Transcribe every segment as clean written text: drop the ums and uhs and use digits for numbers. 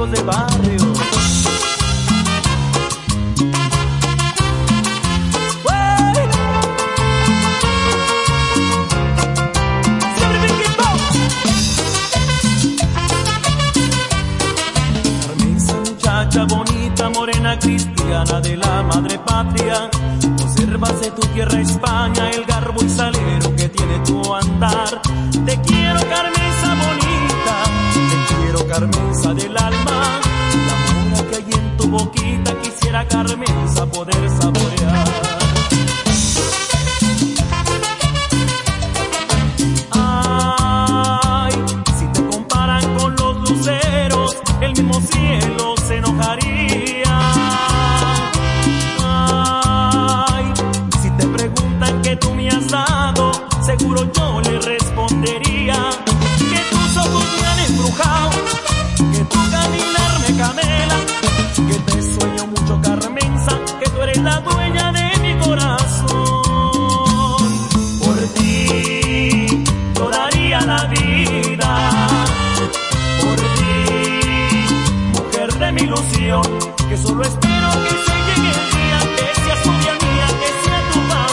amigos de barrio. Bonita, morena, cristiana de la madre patria, observas de tu tierra España el garbo y salero que tiene tu andar. Te quiero, Carmenza bonita, te quiero, Carmenza del alma, la mora que hay en tu boquita quisiera, Carmenza, poder saborear. Ay, si te comparan con los luceros, el mismo cielo se enojaría. Ay, si te preguntan qué tú me has dado, seguro yo le respondería que tus ojos me han embrujado, que tu caminar me camela, que te sueño mucho, Carmenza, que tú eres la dueña de mi corazón. Por ti yo daría la vida, por ti, mujer de mi ilusión, que solo espero que se llegue el día, que seas novia mía, que sea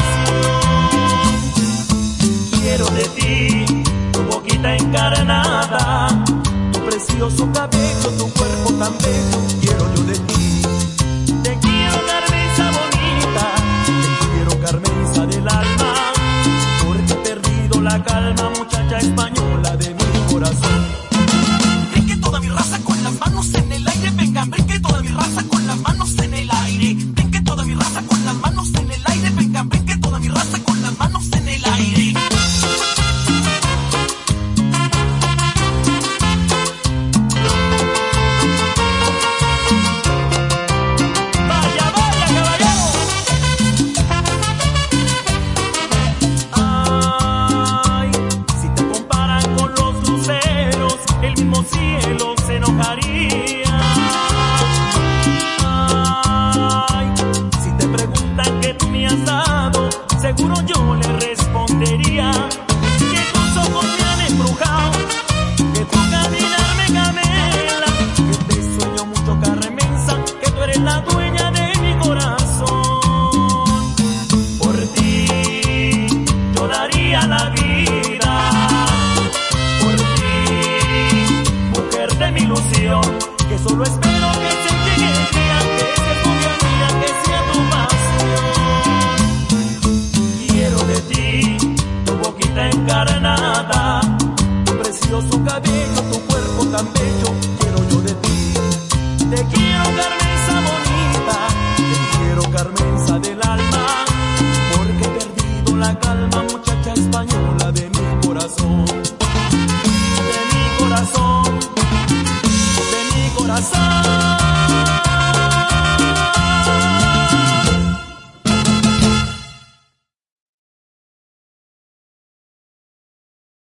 tu pasión. Quiero de ti tu boquita encarnada, tu precioso cabello, tu cuerpo tan bello, quiero yo de ti. Te quiero, Carmenza bonita, te quiero, Carmenza del alma, porque he perdido la calma, muchacha española de mi corazón.